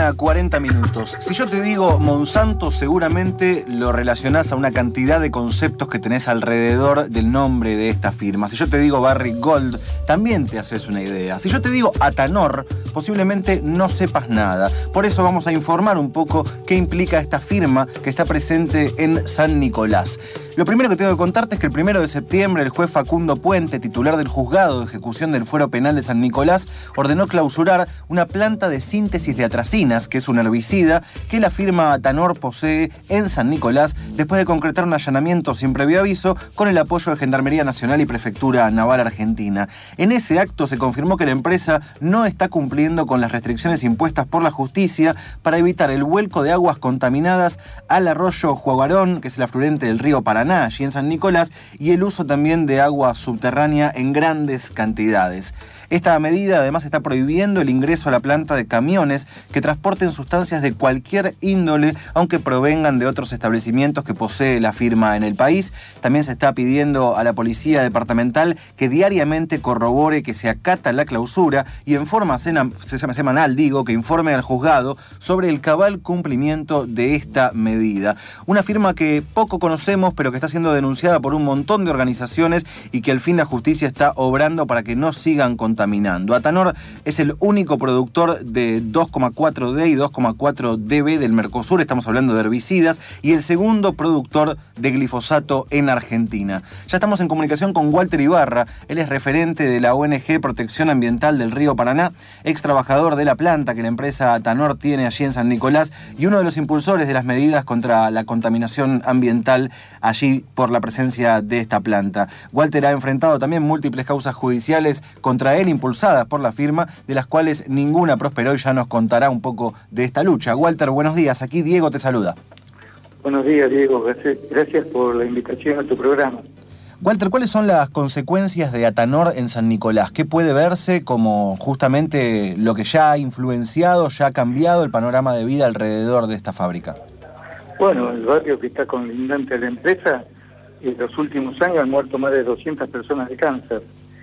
1:40. Si yo te digo Monsanto, seguramente lo relacionás a una cantidad de conceptos que tenés alrededor del nombre de esta firma. Si yo te digo Barrick Gold, también te haces una idea. Si yo te digo Atanor, posiblemente no sepas nada. Por eso vamos a informar un poco qué implica esta firma que está presente en San Nicolás. Lo primero que tengo que contarte es que el 1 de septiembre el juez Facundo Puente, titular del Juzgado de Ejecución del Fuero Penal de San Nicolás, ordenó clausurar una planta de síntesis de atracinas, que es un herbicida que la firma Atanor posee en San Nicolás, después de concretar un allanamiento sin previo aviso con el apoyo de Gendarmería Nacional y Prefectura Naval Argentina. En ese acto se confirmó que la empresa no está cumpliendo con las restricciones impuestas por la justicia para evitar el vuelco de aguas contaminadas al arroyo Juaguarón, que es el afluente del río Paraná, allí en San Nicolás, y el uso también de agua subterránea en grandes cantidades. Esta medida además está prohibiendo el ingreso a la planta de camiones que transporten sustancias de cualquier índole, aunque provengan de otros establecimientos que posee la firma en el país. También se está pidiendo a la policía departamental que diariamente corrobore que se acata la clausura y en forma semanal, que informe al juzgado sobre el cabal cumplimiento de esta medida. Una firma que poco conocemos, pero que está siendo denunciada por un montón de organizaciones y que al fin la justicia está obrando para que no sigan contaminando. Atanor es el único productor de 2,4-D y 2,4-DB del Mercosur, estamos hablando de herbicidas, y el segundo productor de glifosato en Argentina. Ya estamos en comunicación con Walter Ibarra, él es referente de la ONG Protección Ambiental del Río Paraná, ex trabajador de la planta que la empresa Atanor tiene allí en San Nicolás y uno de los impulsores de las medidas contra la contaminación ambiental allí por la presencia de esta planta. Walter ha enfrentado también múltiples causas judiciales contra él, impulsadas por la firma, de las cuales ninguna prosperó, y ya nos contará un poco de esta lucha. Walter, buenos días. Aquí Diego te saluda. Buenos días, Diego. Gracias por la invitación a tu programa. Walter, ¿cuáles son las consecuencias de Atanor en San Nicolás? ¿Qué puede verse como justamente lo que ya ha influenciado, ya ha cambiado el panorama de vida alrededor de esta fábrica? Bueno, el barrio que está colindante a la empresa, en los últimos años han muerto más de 200 personas de cáncer.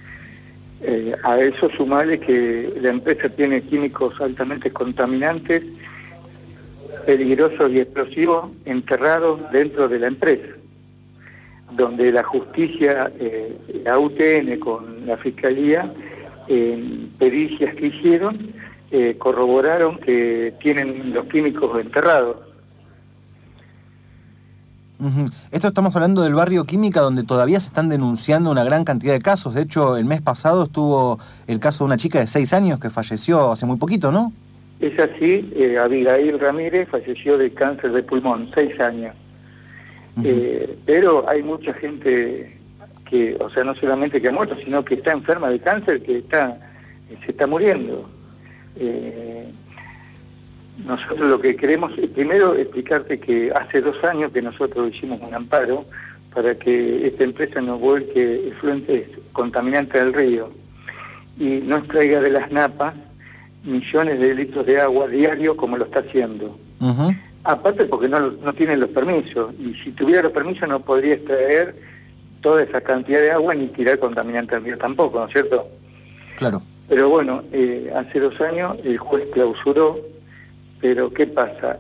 A eso sumarle que la empresa tiene químicos altamente contaminantes, peligrosos y explosivos enterrados dentro de la empresa, donde la justicia, la UTN con la Fiscalía, en pericias que hicieron, corroboraron que tienen los químicos enterrados. Esto estamos hablando del barrio Química, donde todavía se están denunciando una gran cantidad de casos. De hecho, el mes pasado estuvo el caso de una chica de 6 años que falleció hace muy poquito, ¿no? Es así, Abigail Ramírez falleció de cáncer de pulmón, 6 años. Pero hay mucha gente que, o sea, no solamente que ha muerto, sino que está enferma de cáncer, que se está muriendo. Nosotros lo que queremos es primero explicarte que hace 2 años que nosotros hicimos un amparo para que esta empresa nos vuelque efluentes contaminantes al río y nos traiga de las napas millones de litros de agua diario como lo está haciendo. Aparte porque no tienen los permisos, y si tuviera los permisos no podría extraer toda esa cantidad de agua ni tirar contaminante al río tampoco, ¿no es cierto? Claro. Pero bueno, hace 2 años el juez clausuró. Pero ¿qué pasa?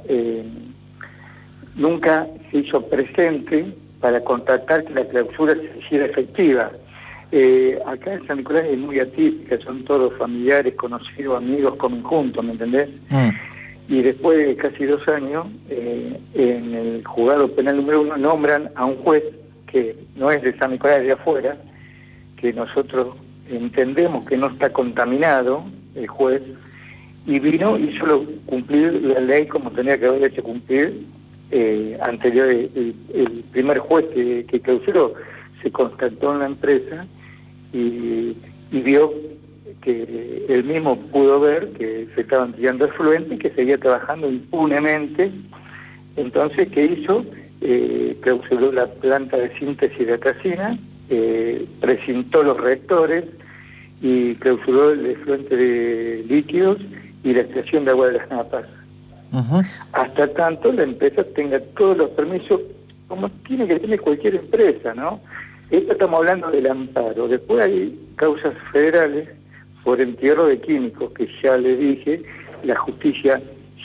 Nunca se hizo presente para constatar que la clausura se hiciera efectiva. Acá en San Nicolás es muy atípica, son todos familiares, conocidos, amigos, comen juntos, ¿me entendés? Y después de casi 2 años, en el juzgado penal número 1 nombran a un juez que no es de San Nicolás, es de afuera, que nosotros entendemos que no está contaminado, el juez, y vino y hizo cumplir la ley como tenía que haber hecho cumplir anterior. El primer juez que clausuró se constató en la empresa y vio que él mismo pudo ver que se estaban tirando efluentes y que seguía trabajando impunemente. Entonces, ¿qué hizo? Clausuró la planta de síntesis de atracina, precintó los reactores y clausuró el efluente de líquidos y la extracción de agua de las napas. Hasta tanto la empresa tenga todos los permisos como tiene que tener cualquier empresa, ¿no? Esto estamos hablando del amparo. Después hay causas federales por entierro de químicos, que ya le dije, la justicia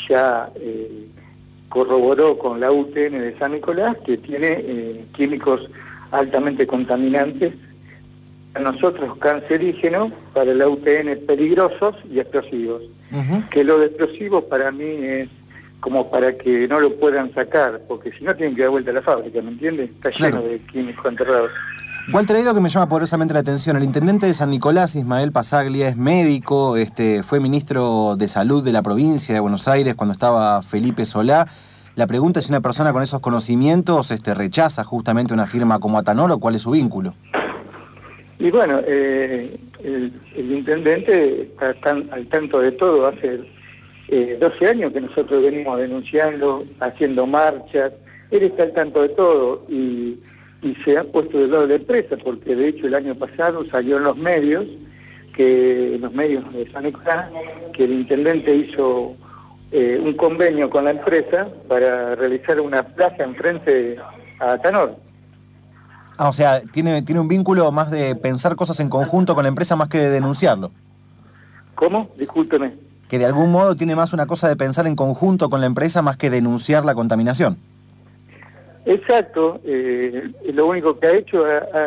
ya corroboró con la UTN de San Nicolás que tiene químicos altamente contaminantes, para nosotros cancerígenos, para la UTN peligrosos y explosivos. Que lo de explosivos para mí es como para que no lo puedan sacar, porque si no tienen que dar vuelta a la fábrica, ¿me entiendes? Está lleno de químicos enterrados. Walter, hay algo que me llama poderosamente la atención. El intendente de San Nicolás, Ismael Pasaglia, es médico, fue ministro de Salud de la provincia de Buenos Aires cuando estaba Felipe Solá. La pregunta es si una persona con esos conocimientos rechaza justamente una firma como Atanor, o cuál es su vínculo. Y bueno, el intendente está al tanto de todo. Hace 12 años que nosotros venimos denunciando, haciendo marchas. Él está al tanto de todo y se ha puesto del lado de la empresa, porque de hecho el año pasado salió en los medios de San Nicolás, que el intendente hizo un convenio con la empresa para realizar una plaza enfrente a Atanor. O sea, tiene un vínculo más de pensar cosas en conjunto con la empresa más que de denunciarlo. ¿Cómo? Discúlpeme. Que de algún modo tiene más una cosa de pensar en conjunto con la empresa más que denunciar la contaminación. Exacto. Lo único que ha hecho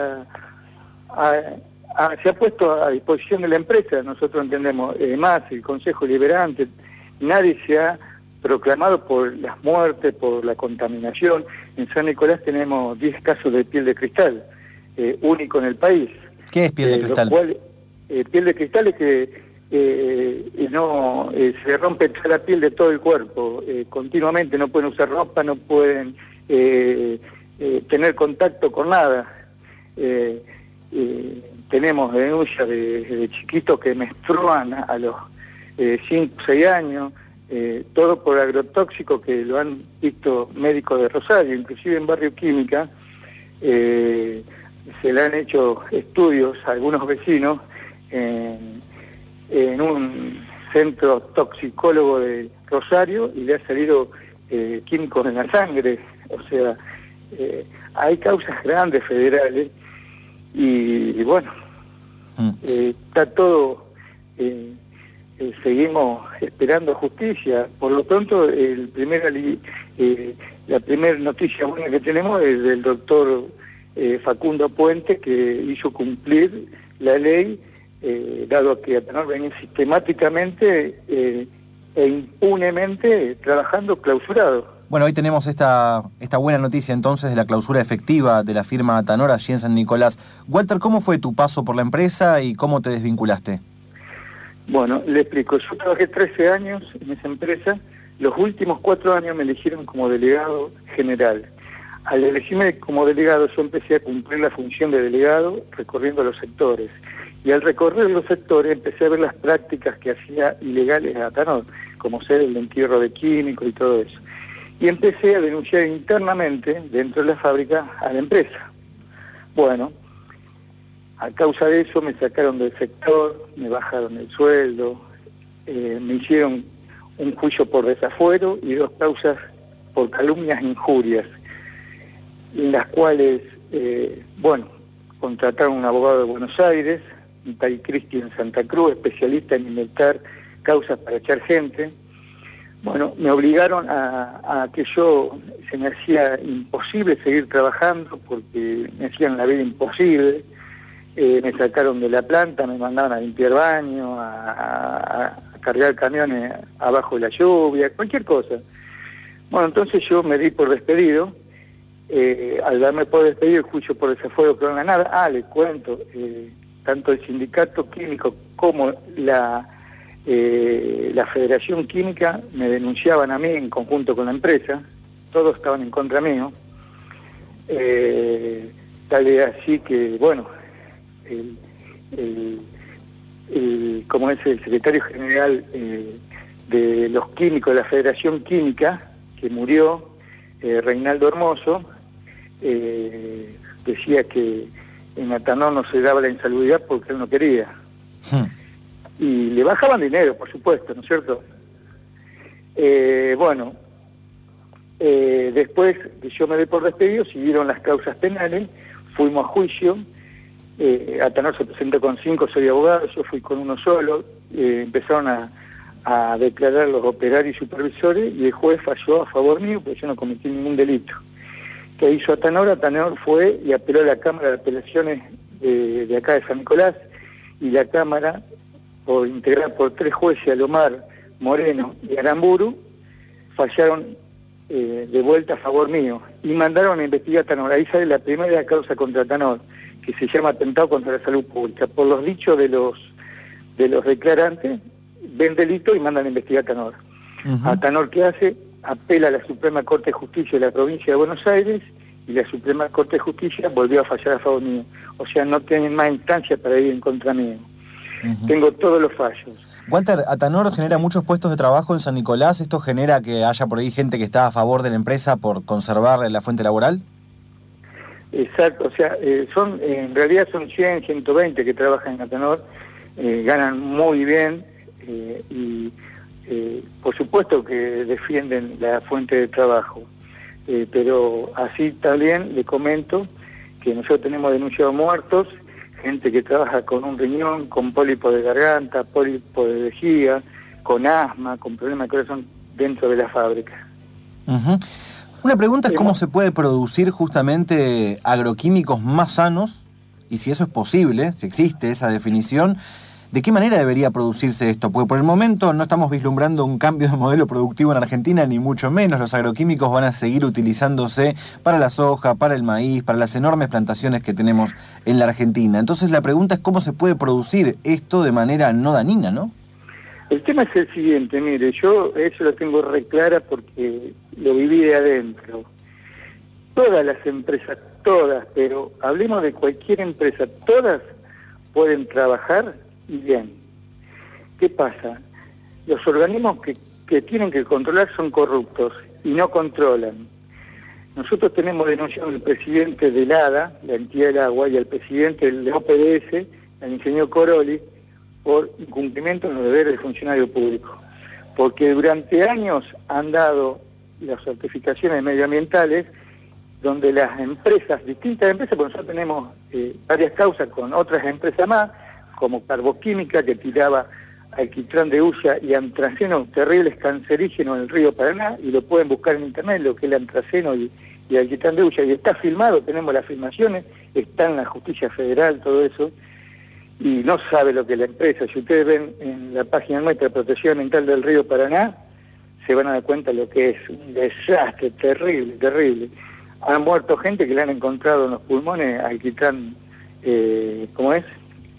se ha puesto a disposición de la empresa. Nosotros entendemos más el Consejo Liberante. Nadie se ha proclamado por las muertes, por la contaminación. En San Nicolás tenemos 10 casos de piel de cristal, único en el país. ¿Qué es piel de cristal? Piel de cristal es que se rompe toda la piel de todo el cuerpo, continuamente. No pueden usar ropa, no pueden tener contacto con nada. Tenemos denuncias de chiquitos que menstruan a los 5 o 6 años, todo por agrotóxico, que lo han visto médicos de Rosario, inclusive en Barrio Química. Se le han hecho estudios a algunos vecinos en un centro toxicólogo de Rosario y le ha salido químicos en la sangre. O sea, hay causas grandes federales y bueno, está todo, seguimos esperando justicia. Por lo pronto, la primera noticia buena que tenemos es del doctor Facundo Puente, que hizo cumplir la ley, dado que Atanor venía sistemáticamente e impunemente trabajando clausurado. Bueno, hoy tenemos esta buena noticia entonces de la clausura efectiva de la firma Atanor allí en San Nicolás. Walter, ¿cómo fue tu paso por la empresa y cómo te desvinculaste? Bueno, le explico. Yo trabajé 13 años en esa empresa. Los últimos 4 años me eligieron como delegado general. Al elegirme como delegado, yo empecé a cumplir la función de delegado recorriendo los sectores. Y al recorrer los sectores empecé a ver las prácticas que hacía ilegales a Atanor, como ser el entierro de químicos y todo eso. Y empecé a denunciar internamente, dentro de la fábrica, a la empresa. Bueno, a causa de eso me sacaron del sector, me bajaron el sueldo, me hicieron un juicio por desafuero y 2 causas por calumnias e injurias, en las cuales, contrataron un abogado de Buenos Aires, un tal Cristian Santa Cruz, especialista en inventar causas para echar gente. Bueno, me obligaron a que se me hacía imposible seguir trabajando porque me hacían la vida imposible. Me sacaron de la planta, me mandaban a limpiar baños, a cargar camiones abajo de la lluvia, cualquier cosa. Bueno, entonces yo me di por despedido. Al darme por despedido, el juicio por desafuero quedó en la nada. Les cuento, tanto el sindicato químico como la Federación Química me denunciaban a mí en conjunto con la empresa. Todos estaban en contra mío. Tal es así que, bueno, como es el secretario general de los químicos de la Federación Química, que murió, Reinaldo Hermoso, decía que en Atanor no se daba la insalubridad porque él no quería. Y le bajaban dinero, por supuesto, ¿no es cierto? Después de yo me di por despedido, siguieron las causas penales, fuimos a juicio. Atanor se presentó con 5, soy abogado, yo fui con 1 solo. Empezaron a a declarar los operarios y supervisores, y el juez falló a favor mío, porque yo no cometí ningún delito. ¿Qué hizo Atanor? Atanor fue y apeló a la Cámara de Apelaciones de acá de San Nicolás, y la Cámara, integrada por 3 jueces, Alomar, Moreno y Aramburu, fallaron de vuelta a favor mío y mandaron a investigar a Atanor. Ahí sale la primera causa contra Atanor, que se llama atentado contra la salud pública. Por los dichos de los declarantes, ven delito y mandan a investigar a Atanor. Atanor, ¿qué hace? Apela a la Suprema Corte de Justicia de la provincia de Buenos Aires, y la Suprema Corte de Justicia volvió a fallar a favor mío. O sea, no tienen más instancia para ir en contra mío. Tengo todos los fallos. Walter, Atanor genera muchos puestos de trabajo en San Nicolás. ¿Esto genera que haya por ahí gente que está a favor de la empresa por conservar la fuente laboral? Exacto, o sea, en realidad son 100, 120 que trabajan en Atanor, ganan muy bien, y por supuesto que defienden la fuente de trabajo. Pero así también le comento que nosotros tenemos denunciados muertos, gente que trabaja con un riñón, con pólipo de garganta, pólipo de vejiga, con asma, con problemas de corazón dentro de la fábrica. Una pregunta es cómo se puede producir justamente agroquímicos más sanos, y si eso es posible, si existe esa definición, ¿de qué manera debería producirse esto? Porque por el momento no estamos vislumbrando un cambio de modelo productivo en Argentina, ni mucho menos. Los agroquímicos van a seguir utilizándose para la soja, para el maíz, para las enormes plantaciones que tenemos en la Argentina. Entonces la pregunta es cómo se puede producir esto de manera no dañina, ¿no? El tema es el siguiente, mire, yo eso lo tengo re clara porque lo viví de adentro. Todas las empresas, todas, pero hablemos de cualquier empresa, todas pueden trabajar y bien. ¿Qué pasa? Los organismos que tienen que controlar son corruptos y no controlan. Nosotros tenemos denunciado al presidente del ADA, la entidad del agua, y al presidente del OPDS, al ingeniero Coroli, por incumplimiento en los deberes del funcionario público. Porque durante años han dado las certificaciones medioambientales donde las empresas, distintas empresas, porque nosotros tenemos varias causas con otras empresas más, como Carboquímica, que tiraba alquitrán de hulla y antraceno, terribles cancerígenos en el río Paraná, y lo pueden buscar en internet, lo que es el antraceno y alquitrán de hulla, y está filmado, tenemos las filmaciones, está en la justicia federal, todo eso, y no sabe lo que es la empresa. Si ustedes ven en la página nuestra de Protección Ambiental del río Paraná, se van a dar cuenta de lo que es un desastre terrible, terrible. Han muerto gente que le han encontrado en los pulmones alquitrán, ¿cómo es?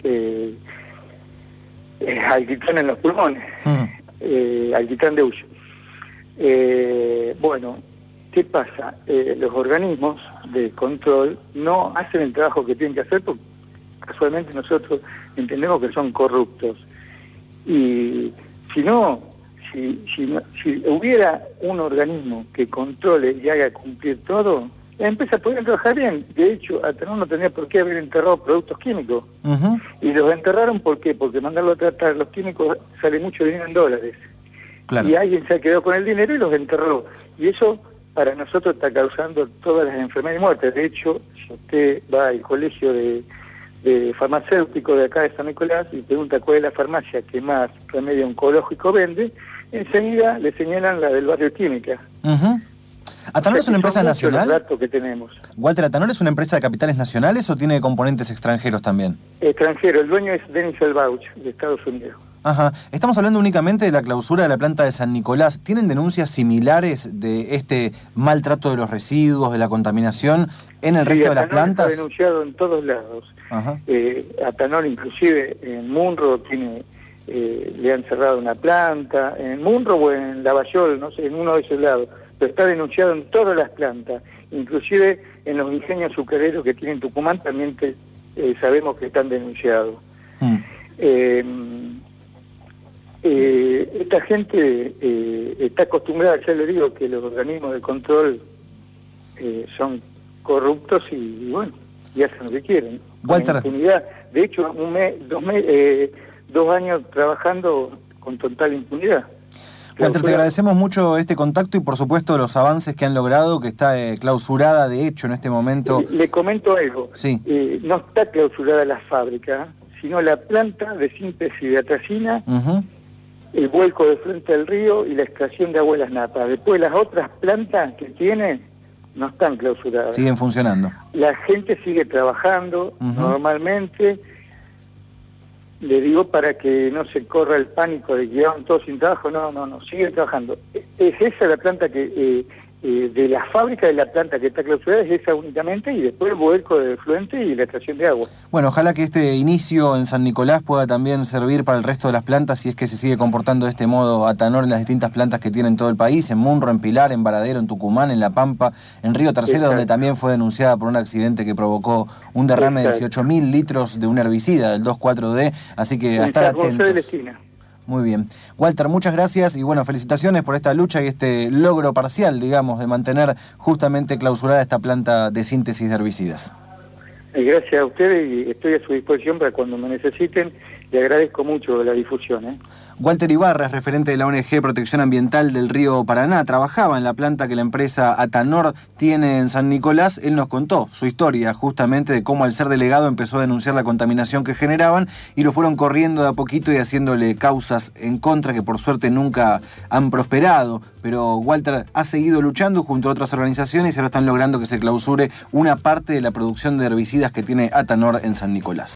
Alquitrán en los pulmones, alquitrán de hulla. Bueno, ¿qué pasa? Los organismos de control no hacen el trabajo que tienen que hacer porque casualmente nosotros entendemos que son corruptos. Y si hubiera un organismo que controle y haga cumplir todo, las empresas podrían trabajar bien. De hecho, Atanor no tenía por qué haber enterrado productos químicos. Y los enterraron, ¿por qué? Porque mandarlo a tratar los químicos sale mucho dinero en dólares. Claro. Y alguien se quedó con el dinero y los enterró. Y eso para nosotros está causando todas las enfermedades y muertes. De hecho, si usted va al colegio de farmacéutico de acá de San Nicolás y pregunta cuál es la farmacia que más remedio oncológico vende, enseguida le señalan la del barrio Química. ¿Atanor es una empresa nacional? Los datos que tenemos. Walter, ¿Atanor es una empresa de capitales nacionales o tiene componentes extranjeros también? Extranjero, el dueño es Dennis Albauch, de Estados Unidos. Estamos hablando únicamente de la clausura de la planta de San Nicolás. ¿Tienen denuncias similares de este maltrato de los residuos, de la contaminación en el resto de las plantas? Está denunciado en todos lados. Atanor inclusive en Munro le han cerrado una planta, en Munro o en Lavallol, no sé, en uno de esos lados, pero está denunciado en todas las plantas, inclusive en los ingenios azucareros que tienen Tucumán también sabemos que están denunciados. Esta gente está acostumbrada, ya le digo, que los organismos de control son corruptos y bueno, y hacen lo que quieren. Walter. Impunidad. De hecho, 2 años trabajando con total impunidad. Walter, te agradecemos mucho este contacto y por supuesto los avances que han logrado, que está clausurada de hecho en este momento. Le comento algo. Sí. No está clausurada la fábrica, sino la planta de síntesis de atracina el vuelco de frente al río y la extracción de agua de las napas. Después las otras plantas que tiene no están clausuradas. Siguen funcionando. La gente sigue trabajando normalmente. Le digo para que no se corra el pánico de que quedaron todos sin trabajo. No, siguen trabajando. Es esa la planta que... de la fábrica de la planta que está clausurada es esa únicamente, y después el vuelco de fluente y la extracción de agua. Bueno, ojalá que este inicio en San Nicolás pueda también servir para el resto de las plantas, si es que se sigue comportando de este modo Atanor en las distintas plantas que tiene en todo el país, en Munro, en Pilar, en Varadero, en Tucumán, en La Pampa, en Río Tercero. Exacto. Donde también fue denunciada por un accidente que provocó un derrame. Exacto. De 18.000 litros de un herbicida, del 2,4-D, así que a estar atentos. Muy bien. Walter, muchas gracias y bueno, felicitaciones por esta lucha y este logro parcial, digamos, de mantener justamente clausurada esta planta de síntesis de herbicidas. Gracias a ustedes y estoy a su disposición para cuando me necesiten. Le agradezco mucho la difusión. Walter Ibarra es referente de la ONG Protección Ambiental del Río Paraná. Trabajaba en la planta que la empresa Atanor tiene en San Nicolás. Él nos contó su historia justamente de cómo al ser delegado empezó a denunciar la contaminación que generaban y lo fueron corriendo de a poquito y haciéndole causas en contra que por suerte nunca han prosperado. Pero Walter ha seguido luchando junto a otras organizaciones y ahora están logrando que se clausure una parte de la producción de herbicidas que tiene Atanor en San Nicolás.